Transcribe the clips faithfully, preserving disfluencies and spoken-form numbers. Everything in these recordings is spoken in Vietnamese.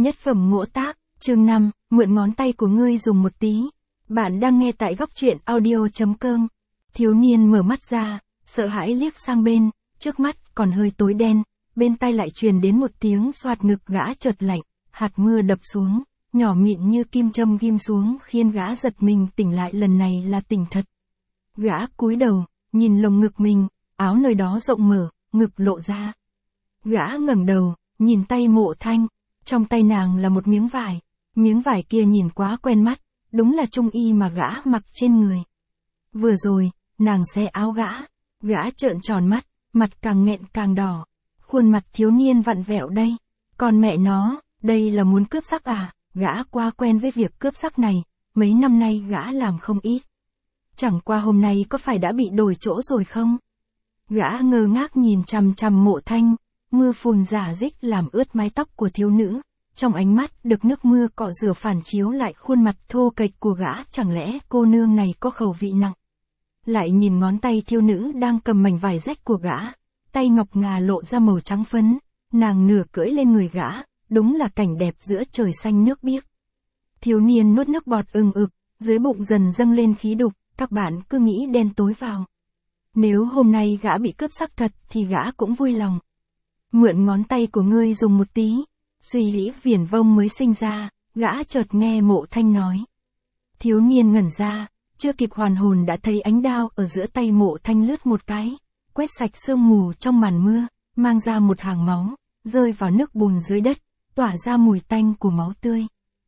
Nhất phẩm ngộ tác, chương năm, mượn ngón tay của ngươi dùng một tí. Bạn đang nghe tại góc truyện audio chấm com. Thiếu niên mở mắt ra, sợ hãi liếc sang bên, trước mắt còn hơi tối đen, bên tai lại truyền đến một tiếng xoạt ngực gã chợt lạnh, hạt mưa đập xuống, nhỏ mịn như kim châm ghim xuống khiến gã giật mình tỉnh lại, lần này là tỉnh thật. Gã cúi đầu, nhìn lồng ngực mình, áo nơi đó rộng mở, ngực lộ ra. Gã ngẩng đầu, nhìn tay Mộ Thanh, trong tay nàng là một miếng vải, miếng vải kia nhìn quá quen mắt, đúng là trung y mà gã mặc trên người. Vừa rồi, nàng xé áo gã, gã trợn tròn mắt, mặt càng nghẹn càng đỏ, khuôn mặt thiếu niên vặn vẹo đây, còn mẹ nó, đây là muốn cướp sắc à, gã quá quen với việc cướp sắc này, mấy năm nay gã làm không ít. Chẳng qua hôm nay có phải đã bị đổi chỗ rồi không? Gã ngơ ngác nhìn chằm chằm Mộ Thanh, mưa phùn rả rích làm ướt mái tóc của thiếu nữ, trong ánh mắt được nước mưa cọ rửa phản chiếu lại khuôn mặt thô kệch của gã, chẳng lẽ cô nương này có khẩu vị nặng. Lại nhìn ngón tay thiếu nữ đang cầm mảnh vải rách của gã, tay ngọc ngà lộ ra màu trắng phấn, nàng nửa cưỡi lên người gã, đúng là cảnh đẹp giữa trời xanh nước biếc. Thiếu niên nuốt nước bọt ừng ực, dưới bụng dần dâng lên khí đục, các bạn cứ nghĩ đen tối vào. Nếu hôm nay gã bị cướp sắc thật thì gã cũng vui lòng. Mượn ngón tay của ngươi dùng một tí. Suy nghĩ viển vông mới sinh ra, gã chợt nghe Mộ Thanh nói. Thiếu niên ngẩn ra, chưa kịp hoàn hồn đã thấy ánh đao ở giữa tay Mộ Thanh lướt một cái, quét sạch sương mù trong màn mưa, mang ra một hàng máu, rơi vào nước bùn dưới đất, tỏa ra mùi tanh của máu tươi.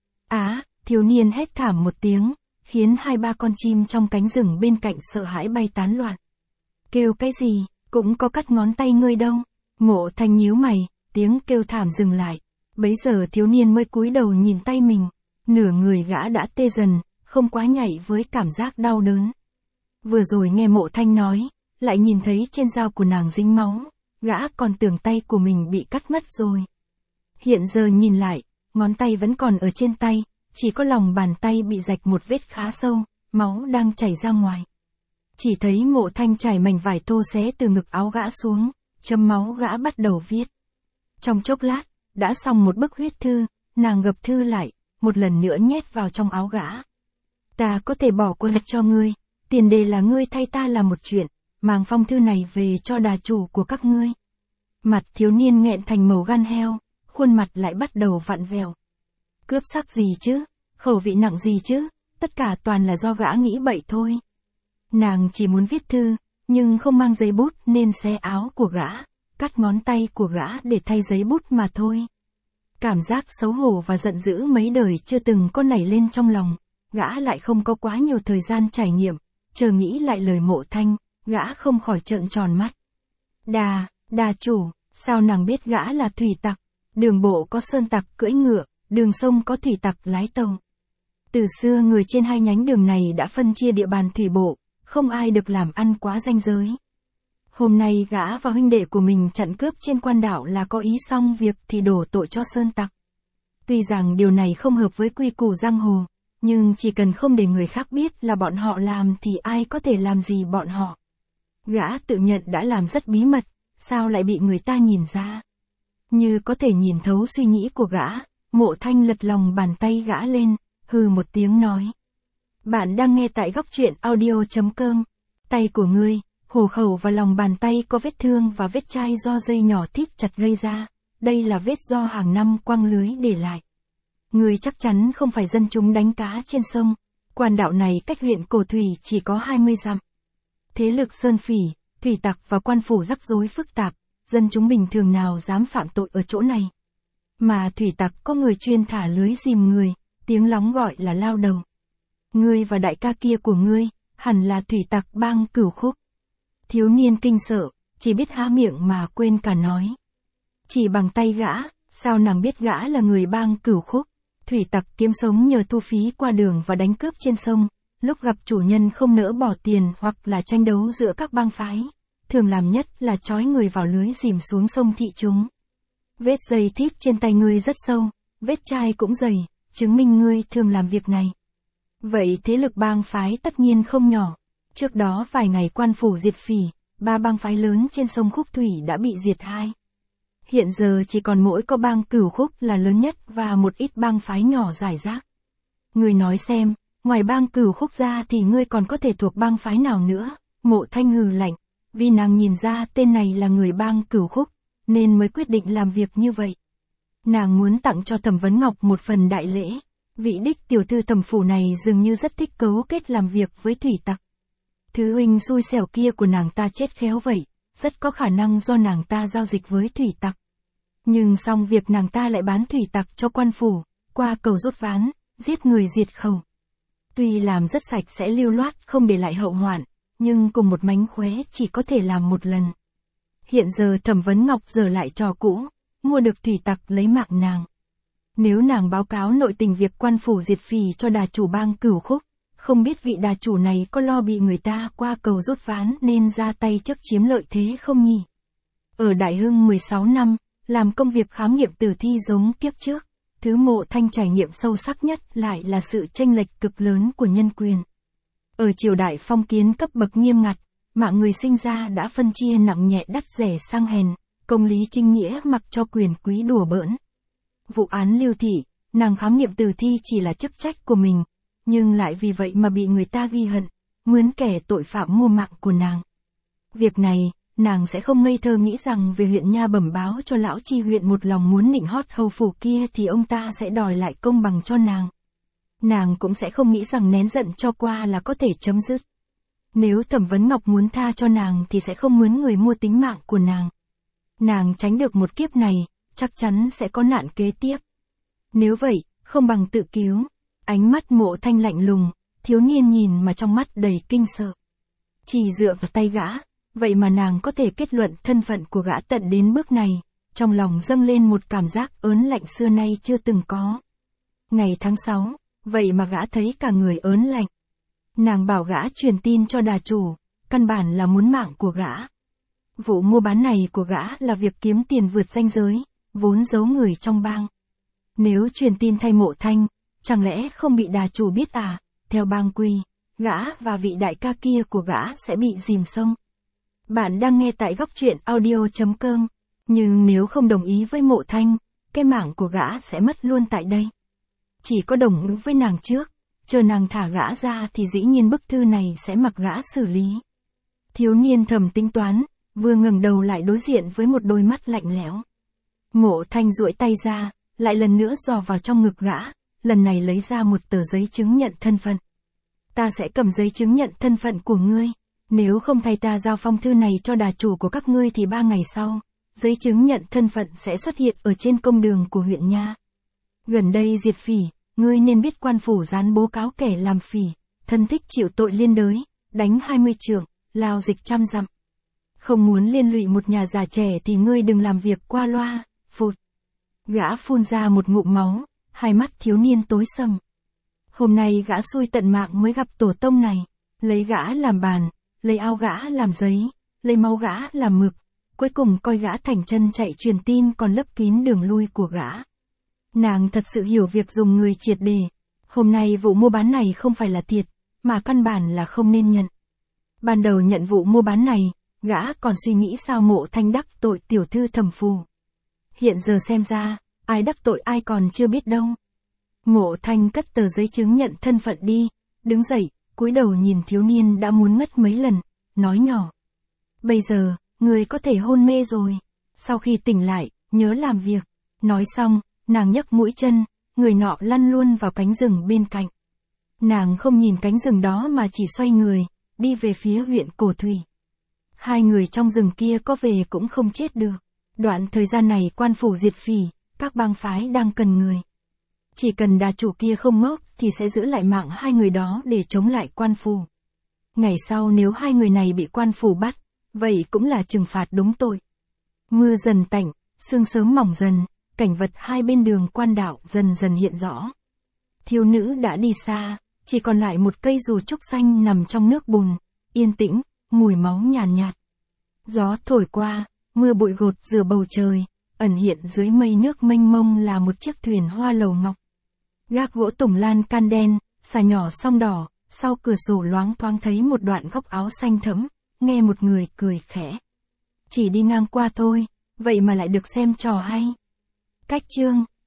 Á, thiếu niên hét thảm một tiếng, khiến hai ba con chim trong cánh rừng bên cạnh sợ hãi bay tán loạn. Kêu cái gì, cũng có cắt ngón tay ngươi đâu. Mộ Thanh nhíu mày, tiếng kêu thảm dừng lại. Bấy giờ thiếu niên mới cúi đầu nhìn tay mình, nửa người gã đã tê dần, không quá nhảy với cảm giác đau đớn. Vừa rồi nghe Mộ Thanh nói, lại nhìn thấy trên dao của nàng dính máu, gã còn tưởng tay của mình bị cắt mất rồi. Hiện giờ nhìn lại, ngón tay vẫn còn ở trên tay, chỉ có lòng bàn tay bị rạch một vết khá sâu, máu đang chảy ra ngoài. Chỉ thấy Mộ Thanh trải mảnh vải thô xé từ ngực áo gã xuống, chấm máu gã bắt đầu viết. Trong chốc lát, đã xong một bức huyết thư, nàng gập thư lại, một lần nữa nhét vào trong áo gã. Ta có thể bỏ qua cho ngươi, tiền đề là ngươi thay ta làm một chuyện, mang phong thư này về cho đà chủ của các ngươi. Mặt thiếu niên nghẹn thành màu gan heo, khuôn mặt lại bắt đầu vặn vẹo. Cướp sắc gì chứ, khẩu vị nặng gì chứ, tất cả toàn là do gã nghĩ bậy thôi. Nàng chỉ muốn viết thư, nhưng không mang giấy bút nên xé áo của gã, cắt ngón tay của gã để thay giấy bút mà thôi. Cảm giác xấu hổ và giận dữ mấy đời chưa từng có nảy lên trong lòng, gã lại không có quá nhiều thời gian trải nghiệm, chờ nghĩ lại lời Mộ Thanh, gã không khỏi trợn tròn mắt. Đà, đà chủ, sao nàng biết gã là thủy tặc, đường bộ có sơn tặc cưỡi ngựa, đường sông có thủy tặc lái tàu. Từ xưa người trên hai nhánh đường này đã phân chia địa bàn thủy bộ, không ai được làm ăn quá ranh giới. Hôm nay gã và huynh đệ của mình chặn cướp trên quan đảo là có ý xong việc thì đổ tội cho sơn tặc. Tuy rằng điều này không hợp với quy củ giang hồ, nhưng chỉ cần không để người khác biết là bọn họ làm thì ai có thể làm gì bọn họ. Gã tự nhận đã làm rất bí mật, sao lại bị người ta nhìn ra. Như có thể nhìn thấu suy nghĩ của gã, Mộ Thanh lật lòng bàn tay gã lên, hừ một tiếng nói. Bạn đang nghe tại góc truyện audio chấm com. Tay của ngươi, hổ khẩu và lòng bàn tay có vết thương và vết chai do dây nhỏ thít chặt gây ra, đây là vết do hàng năm quăng lưới để lại. Ngươi chắc chắn không phải dân chúng đánh cá trên sông, quan đảo này cách huyện Cổ Thủy chỉ có hai mươi dặm. Thế lực sơn phỉ, thủy tặc và quan phủ rắc rối phức tạp, dân chúng bình thường nào dám phạm tội ở chỗ này. Mà thủy tặc có người chuyên thả lưới dìm người, tiếng lóng gọi là lao đầu. Ngươi và đại ca kia của ngươi, hẳn là thủy tặc bang Cửu Khúc. Thiếu niên kinh sợ, chỉ biết há miệng mà quên cả nói. Chỉ bằng tay gã, sao nàng biết gã là người bang Cửu Khúc? Thủy tặc kiếm sống nhờ thu phí qua đường và đánh cướp trên sông, lúc gặp chủ nhân không nỡ bỏ tiền hoặc là tranh đấu giữa các bang phái. Thường làm nhất là trói người vào lưới dìm xuống sông thị chúng. Vết dây thít trên tay ngươi rất sâu, vết chai cũng dày, chứng minh ngươi thường làm việc này. Vậy thế lực bang phái tất nhiên không nhỏ. Trước đó vài ngày quan phủ diệt phỉ, ba bang phái lớn trên sông Khúc Thủy đã bị diệt hai. Hiện giờ chỉ còn mỗi có bang Cửu Khúc là lớn nhất và một ít bang phái nhỏ rải rác. Ngươi nói xem, ngoài bang Cửu Khúc ra thì ngươi còn có thể thuộc bang phái nào nữa? Mộ Thanh hừ lạnh, vì nàng nhìn ra tên này là người bang Cửu Khúc, nên mới quyết định làm việc như vậy. Nàng muốn tặng cho Thẩm Vấn Ngọc một phần đại lễ. Vị đích tiểu thư Thẩm phủ này dường như rất thích cấu kết làm việc với thủy tặc. Thứ huynh xui xẻo kia của nàng ta chết khéo vậy, rất có khả năng do nàng ta giao dịch với thủy tặc. Nhưng xong việc nàng ta lại bán thủy tặc cho quan phủ, qua cầu rút ván, giết người diệt khẩu. Tuy làm rất sạch sẽ lưu loát không để lại hậu hoạn, nhưng cùng một mánh khóe chỉ có thể làm một lần. Hiện giờ Thẩm Vấn Ngọc giở lại trò cũ, mua được thủy tặc lấy mạng nàng. Nếu nàng báo cáo nội tình việc quan phủ diệt phỉ cho đà chủ bang Cửu Khúc, không biết vị đà chủ này có lo bị người ta qua cầu rút ván nên ra tay trước chiếm lợi thế không nhỉ? Ở Đại Hưng mười sáu năm, làm công việc khám nghiệm tử thi giống kiếp trước, thứ Mộ Thanh trải nghiệm sâu sắc nhất lại là sự chênh lệch cực lớn của nhân quyền. Ở triều đại phong kiến cấp bậc nghiêm ngặt, mạng người sinh ra đã phân chia nặng nhẹ đắt rẻ sang hèn, công lý trinh nghĩa mặc cho quyền quý đùa bỡn. Vụ án Lưu Thị, nàng khám nghiệm tử thi chỉ là chức trách của mình, nhưng lại vì vậy mà bị người ta ghi hận, mướn kẻ tội phạm mua mạng của nàng. Việc này, nàng sẽ không ngây thơ nghĩ rằng về huyện nha bẩm báo cho lão chi huyện một lòng muốn nịnh hót hầu phủ kia thì ông ta sẽ đòi lại công bằng cho nàng. Nàng cũng sẽ không nghĩ rằng nén giận cho qua là có thể chấm dứt. Nếu Thẩm Vấn Ngọc muốn tha cho nàng thì sẽ không mướn người mua tính mạng của nàng. Nàng tránh được một kiếp này, chắc chắn sẽ có nạn kế tiếp. Nếu vậy, không bằng tự cứu. Ánh mắt Mộ Thanh lạnh lùng, thiếu niên nhìn mà trong mắt đầy kinh sợ. Chỉ dựa vào tay gã, vậy mà nàng có thể kết luận thân phận của gã tận đến bước này, trong lòng dâng lên một cảm giác ớn lạnh xưa nay chưa từng có. Ngày tháng sáu, vậy mà gã thấy cả người ớn lạnh. Nàng bảo gã truyền tin cho đà chủ, căn bản là muốn mạng của gã. Vụ mua bán này của gã là việc kiếm tiền vượt ranh giới, vốn giấu người trong bang. Nếu truyền tin thay Mộ Thanh, chẳng lẽ không bị đà chủ biết à? Theo bang quy, gã và vị đại ca kia của gã sẽ bị dìm sông. Bạn đang nghe tại góc truyện audio chấm com, nhưng nếu không đồng ý với Mộ Thanh, cái mạng của gã sẽ mất luôn tại đây. Chỉ có đồng ý với nàng trước, chờ nàng thả gã ra thì dĩ nhiên bức thư này sẽ mặc gã xử lý. Thiếu niên thầm tính toán, vừa ngẩng đầu lại đối diện với một đôi mắt lạnh lẽo. Mộ Thanh duỗi tay ra, lại lần nữa dò vào trong ngực gã, lần này lấy ra một tờ giấy chứng nhận thân phận. Ta sẽ cầm giấy chứng nhận thân phận của ngươi, nếu không thay ta giao phong thư này cho đà chủ của các ngươi thì ba ngày sau, giấy chứng nhận thân phận sẽ xuất hiện ở trên công đường của huyện nha. Gần đây diệt phỉ, ngươi nên biết quan phủ dán bố cáo kẻ làm phỉ, thân thích chịu tội liên đới, đánh hai mươi trượng, lao dịch trăm dặm. Không muốn liên lụy một nhà già trẻ thì ngươi đừng làm việc qua loa. Phụt. Gã phun ra một ngụm máu, hai mắt thiếu niên tối sầm. Hôm nay gã xui tận mạng mới gặp tổ tông này, lấy gã làm bàn, lấy ao gã làm giấy, lấy máu gã làm mực, cuối cùng coi gã thành chân chạy truyền tin còn lấp kín đường lui của gã. Nàng thật sự hiểu việc dùng người triệt để. Hôm nay vụ mua bán này không phải là thiệt, mà căn bản là không nên nhận. Ban đầu nhận vụ mua bán này, gã còn suy nghĩ sao Mộ Thanh đắc tội tiểu thư Thẩm phủ. Hiện giờ xem ra, ai đắc tội ai còn chưa biết đâu. Mộ Thanh cất tờ giấy chứng nhận thân phận đi, đứng dậy, cúi đầu nhìn thiếu niên đã muốn ngất mấy lần, nói nhỏ. Bây giờ, người có thể hôn mê rồi. Sau khi tỉnh lại, nhớ làm việc. Nói xong, nàng nhấc mũi chân, người nọ lăn luôn vào cánh rừng bên cạnh. Nàng không nhìn cánh rừng đó mà chỉ xoay người, đi về phía huyện Cổ Thủy. Hai người trong rừng kia có về cũng không chết được. Đoạn thời gian này quan phủ diệt phỉ, các bang phái đang cần người. Chỉ cần đà chủ kia không ngốc thì sẽ giữ lại mạng hai người đó để chống lại quan phủ. Ngày sau nếu hai người này bị quan phủ bắt, vậy cũng là trừng phạt đúng tội. Mưa dần tạnh, sương sớm mỏng dần, cảnh vật hai bên đường quan đạo dần dần hiện rõ. Thiếu nữ đã đi xa, chỉ còn lại một cây dù trúc xanh nằm trong nước bùn, yên tĩnh, mùi máu nhàn nhạt, nhạt. Gió thổi qua, mưa bụi gột rửa bầu trời, ẩn hiện dưới mây nước mênh mông là một chiếc thuyền hoa lầu ngọc. Gác gỗ tùng lan can đen, xà nhỏ song đỏ, sau cửa sổ loáng thoáng thấy một đoạn góc áo xanh thẫm, nghe một người cười khẽ. Chỉ đi ngang qua thôi, vậy mà lại được xem trò hay. Cách chương,